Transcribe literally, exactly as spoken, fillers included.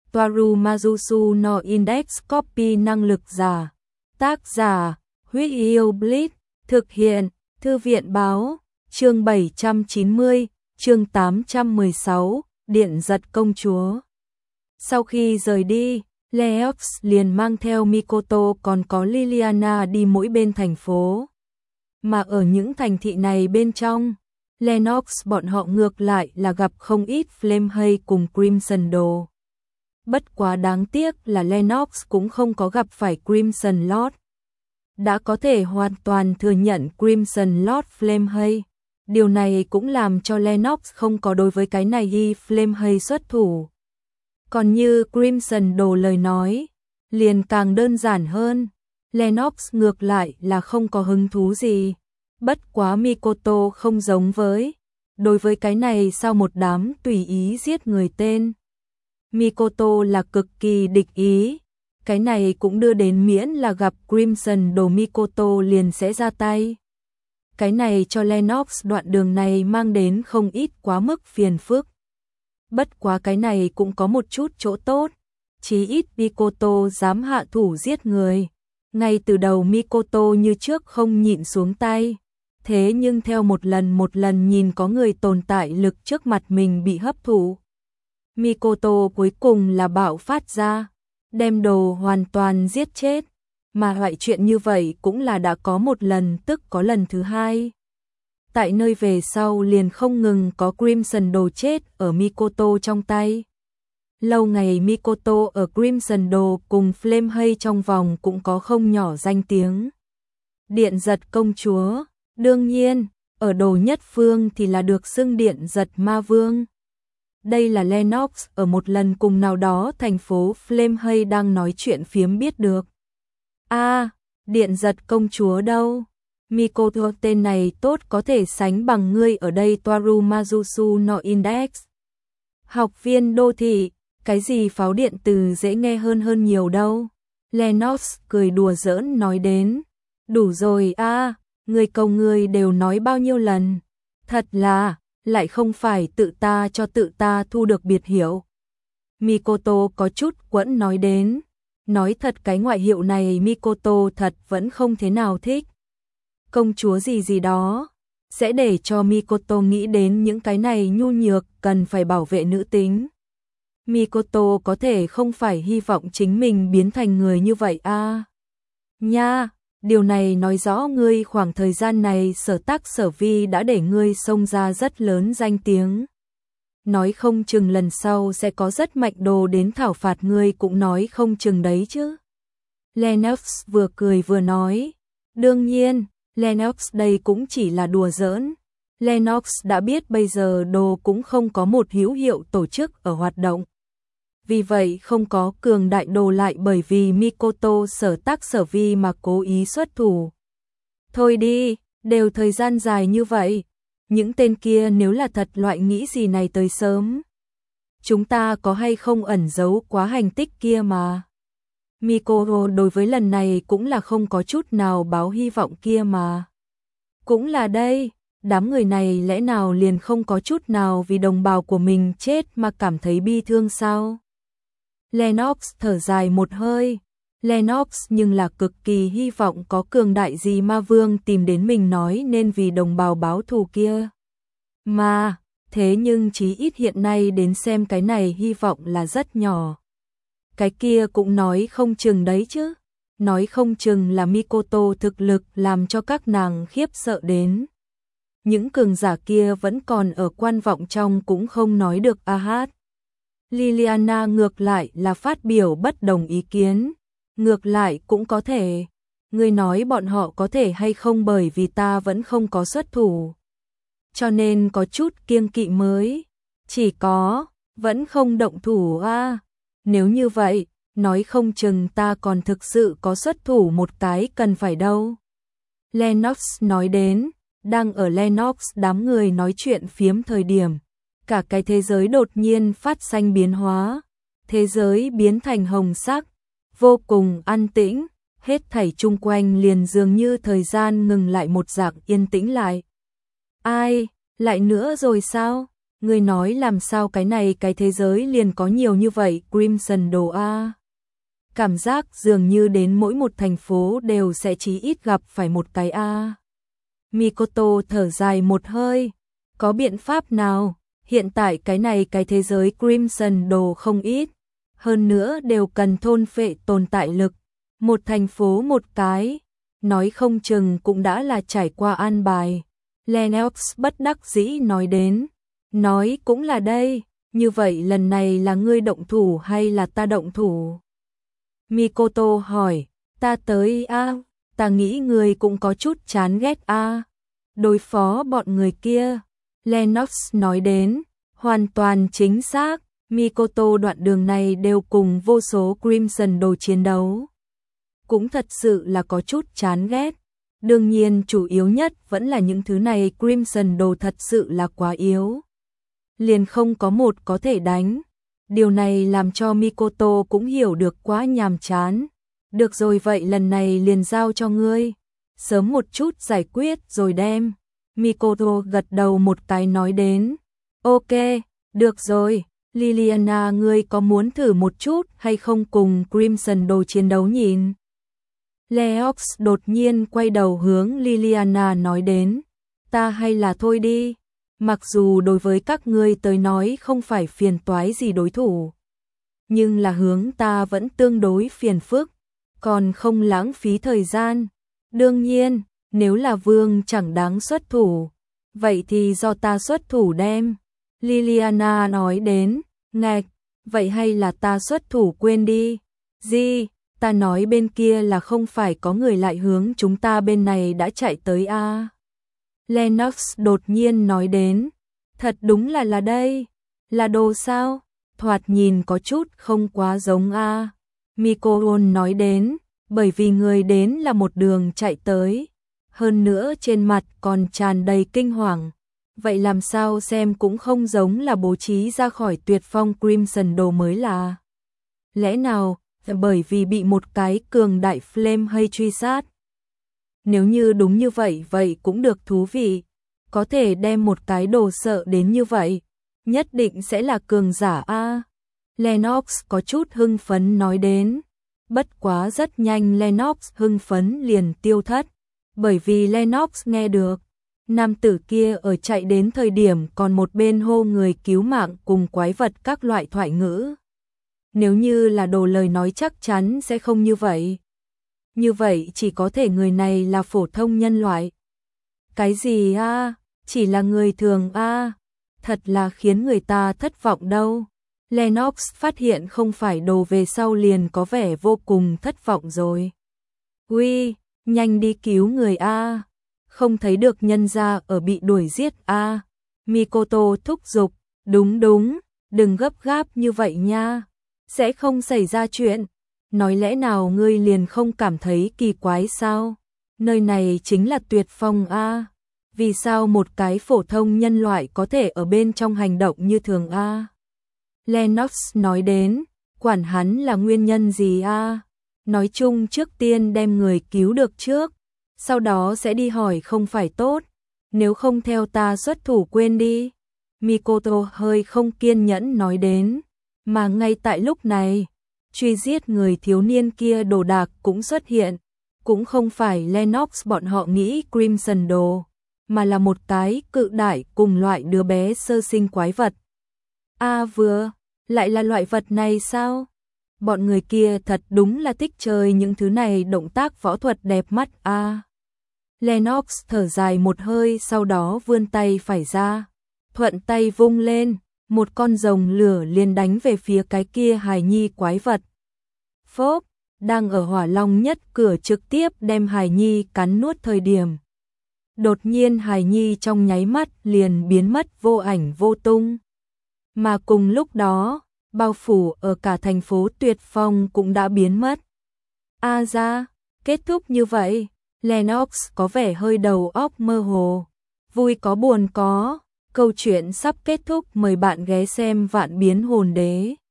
Toaru Mazusu no Index Copy năng lực giả. Tác giả, Huyết Yêu Blitz, thực hiện, Thư viện báo, chương bảy trăm chín mươi, chương tám trăm mười sáu, Điện giật công chúa. Sau khi rời đi, Leox liền mang theo Mikoto còn có Liliana đi mỗi bên thành phố. Mà ở những thành thị này bên trong, Lennox bọn họ ngược lại là gặp không ít Flame Hay cùng Crimson Đồ. Bất quá đáng tiếc là Lennox cũng không có gặp phải Crimson Lord. Đã có thể hoàn toàn thừa nhận Crimson Lord Flame Hay. Điều này cũng làm cho Lennox không có đối với cái này y Flame Hay xuất thủ. Còn như Crimson Đồ lời nói, liền càng đơn giản hơn. Lennox ngược lại là không có hứng thú gì. Bất quá Mikoto không giống với. Đối với cái này sao một đám tùy ý giết người tên. Mikoto là cực kỳ địch ý. Cái này cũng đưa đến miễn là gặp Crimson Đồ Mikoto liền sẽ ra tay. Cái này cho Lennox đoạn đường này mang đến không ít quá mức phiền phức. Bất quá cái này cũng có một chút chỗ tốt. Chí ít Mikoto dám hạ thủ giết người. Ngay từ đầu Mikoto như trước không nhịn xuống tay. Thế nhưng theo một lần một lần nhìn có người tồn tại lực trước mặt mình bị hấp thụ. Mikoto cuối cùng là bạo phát ra. Đem Đồ hoàn toàn giết chết. Mà loại chuyện như vậy cũng là đã có một lần tức có lần thứ hai. Tại nơi về sau liền không ngừng có Crimson Đồ chết ở Mikoto trong tay. Lâu ngày Mikoto ở Crimson Đồ cùng Flame Hay trong vòng cũng có không nhỏ danh tiếng. Điện giật công chúa, đương nhiên, ở Đồ Nhất Phương thì là được xưng điện giật ma vương. Đây là Lennox ở một lần cùng nào đó thành phố Flame Hay đang nói chuyện phiếm biết được. A, à, điện giật công chúa đâu? Mikoto tên này tốt có thể sánh bằng ngươi ở đây Toaru Mazusu no Index. Học viên đô thị, cái gì pháo điện từ dễ nghe hơn hơn nhiều đâu. Lennox cười đùa giỡn nói đến. Đủ rồi a, à, người cầu người đều nói bao nhiêu lần. Thật là, lại không phải tự ta cho tự ta thu được biệt hiệu. Mikoto có chút quẫn nói đến. Nói thật cái ngoại hiệu này Mikoto thật vẫn không thế nào thích. Công chúa gì gì đó, sẽ để cho Mikoto nghĩ đến những cái này nhu nhược cần phải bảo vệ nữ tính. Mikoto có thể không phải hy vọng chính mình biến thành người như vậy a. À. Nha, điều này nói rõ ngươi khoảng thời gian này sở tác sở vi đã để ngươi xông ra rất lớn danh tiếng. Nói không chừng lần sau sẽ có rất mạnh đồ đến thảo phạt ngươi cũng nói không chừng đấy chứ. Lennox vừa cười vừa nói. Đương nhiên, Lennox đây cũng chỉ là đùa giỡn. Lennox đã biết bây giờ đồ cũng không có một hữu hiệu tổ chức ở hoạt động. Vì vậy không có cường đại đồ lại bởi vì Mikoto sở tác sở vi mà cố ý xuất thủ. Thôi đi, đều thời gian dài như vậy. Những tên kia nếu là thật loại nghĩ gì này tới sớm. Chúng ta có hay không ẩn giấu quá hành tích kia mà. Mikoto đối với lần này cũng là không có chút nào báo hy vọng kia mà. Cũng là đây, đám người này lẽ nào liền không có chút nào vì đồng bào của mình chết mà cảm thấy bi thương sao? Lennox thở dài một hơi. Lennox nhưng là cực kỳ hy vọng có cường đại gì ma vương tìm đến mình nói nên vì đồng bào báo thù kia. Mà, thế nhưng chí ít hiện nay đến xem cái này hy vọng là rất nhỏ. Cái kia cũng nói không chừng đấy chứ. Nói không chừng là Mikoto thực lực làm cho các nàng khiếp sợ đến. Những cường giả kia vẫn còn ở quan vọng trong cũng không nói được a hát. Liliana ngược lại là phát biểu bất đồng ý kiến. Ngược lại cũng có thể. Ngươi nói bọn họ có thể hay không bởi vì ta vẫn không có xuất thủ. Cho nên có chút kiêng kỵ mới. Chỉ có, vẫn không động thủ a. À. Nếu như vậy, nói không chừng ta còn thực sự có xuất thủ một cái cần phải đâu. Lennox nói đến, đang ở Lennox đám người nói chuyện phiếm thời điểm. Cả cái thế giới đột nhiên phát sinh biến hóa. Thế giới biến thành hồng sắc. Vô cùng an tĩnh, hết thảy chung quanh liền dường như thời gian ngừng lại một dạng yên tĩnh lại. Ai, lại nữa rồi sao? Ngươi nói làm sao cái này cái thế giới liền có nhiều như vậy Crimson đồ a? Cảm giác dường như đến mỗi một thành phố đều sẽ chí ít gặp phải một cái a. Mikoto thở dài một hơi, có biện pháp nào? Hiện tại cái này cái thế giới Crimson đồ không ít, hơn nữa đều cần thôn phệ tồn tại lực, một thành phố một cái, nói không chừng cũng đã là trải qua an bài. Lennox bất đắc dĩ nói đến, nói cũng là đây, như vậy lần này là ngươi động thủ hay là ta động thủ? Mikoto hỏi, ta tới a, ta nghĩ ngươi cũng có chút chán ghét a, đối phó bọn người kia. Lennox nói đến, hoàn toàn chính xác, Mikoto đoạn đường này đều cùng vô số Crimson đồ chiến đấu. Cũng thật sự là có chút chán ghét. Đương nhiên chủ yếu nhất vẫn là những thứ này Crimson đồ thật sự là quá yếu. Liền không có một có thể đánh. Điều này làm cho Mikoto cũng hiểu được quá nhàm chán. Được rồi vậy lần này liền giao cho ngươi. Sớm một chút giải quyết rồi đem. Mikoto gật đầu một cái nói đến. Ok, được rồi. Liliana ngươi có muốn thử một chút hay không cùng Crimson đồ chiến đấu nhìn? Leox đột nhiên quay đầu hướng Liliana nói đến. Ta hay là thôi đi. Mặc dù đối với các ngươi tới nói không phải phiền toái gì đối thủ, nhưng là hướng ta vẫn tương đối phiền phức, còn không lãng phí thời gian. Đương nhiên, nếu là vương chẳng đáng xuất thủ, vậy thì do ta xuất thủ đem. Liliana nói đến, ngạch, vậy hay là ta xuất thủ quên đi. Gì, ta nói bên kia là không phải có người lại hướng chúng ta bên này đã chạy tới a? À? Lennox đột nhiên nói đến, thật đúng là là đây, là đồ sao? Thoạt nhìn có chút không quá giống a. À? Mikoto nói đến, bởi vì người đến là một đường chạy tới, hơn nữa trên mặt còn tràn đầy kinh hoàng. Vậy làm sao xem cũng không giống là bố trí ra khỏi tuyệt phong Crimson đồ mới là. Lẽ nào, bởi vì bị một cái cường đại flame hay truy sát? Nếu như đúng như vậy vậy cũng được thú vị. Có thể đem một cái đồ sợ đến như vậy, nhất định sẽ là cường giả a. Lennox có chút hưng phấn nói đến. Bất quá rất nhanh Lennox hưng phấn liền tiêu thất, bởi vì Lennox nghe được nam tử kia ở chạy đến thời điểm còn một bên hô người cứu mạng cùng quái vật các loại thoại ngữ. Nếu như là đồ lời nói chắc chắn sẽ không như vậy. Như vậy chỉ có thể người này là phổ thông nhân loại. Cái gì a? À? Chỉ là người thường a? À? Thật là khiến người ta thất vọng đâu. Lennox phát hiện không phải đồ về sau liền có vẻ vô cùng thất vọng rồi. Uy, nhanh đi cứu người a. À? Không thấy được nhân gia ở bị đuổi giết a. À? Mikoto thúc giục, đúng đúng, đừng gấp gáp như vậy nha. Sẽ không xảy ra chuyện. Nói lẽ nào ngươi liền không cảm thấy kỳ quái sao? Nơi này chính là tuyệt phong a. Vì sao một cái phổ thông nhân loại có thể ở bên trong hành động như thường a? Lennox nói đến, quản hắn là nguyên nhân gì a? Nói chung trước tiên đem người cứu được trước, sau đó sẽ đi hỏi không phải tốt, nếu không theo ta xuất thủ quên đi. Mikoto hơi không kiên nhẫn nói đến, mà ngay tại lúc này, truy giết người thiếu niên kia đồ đạc cũng xuất hiện, cũng không phải Lennox bọn họ nghĩ Crimson đồ, mà là một cái cự đại cùng loại đứa bé sơ sinh quái vật. A à, vừa, lại là loại vật này sao? Bọn người kia thật đúng là thích chơi những thứ này động tác võ thuật đẹp mắt a. À. Lennox thở dài một hơi sau đó vươn tay phải ra, thuận tay vung lên, một con rồng lửa liền đánh về phía cái kia hài nhi quái vật. Phốp, đang ở hỏa long nhất cửa trực tiếp đem hài nhi cắn nuốt thời điểm. Đột nhiên hài nhi trong nháy mắt liền biến mất vô ảnh vô tung. Mà cùng lúc đó, bao phủ ở cả thành phố tuyệt phong cũng đã biến mất. A ra, kết thúc như vậy, Lennox có vẻ hơi đầu óc mơ hồ. Vui có buồn có, câu chuyện sắp kết thúc, mời bạn ghé xem Vạn Biến Hồn Đế.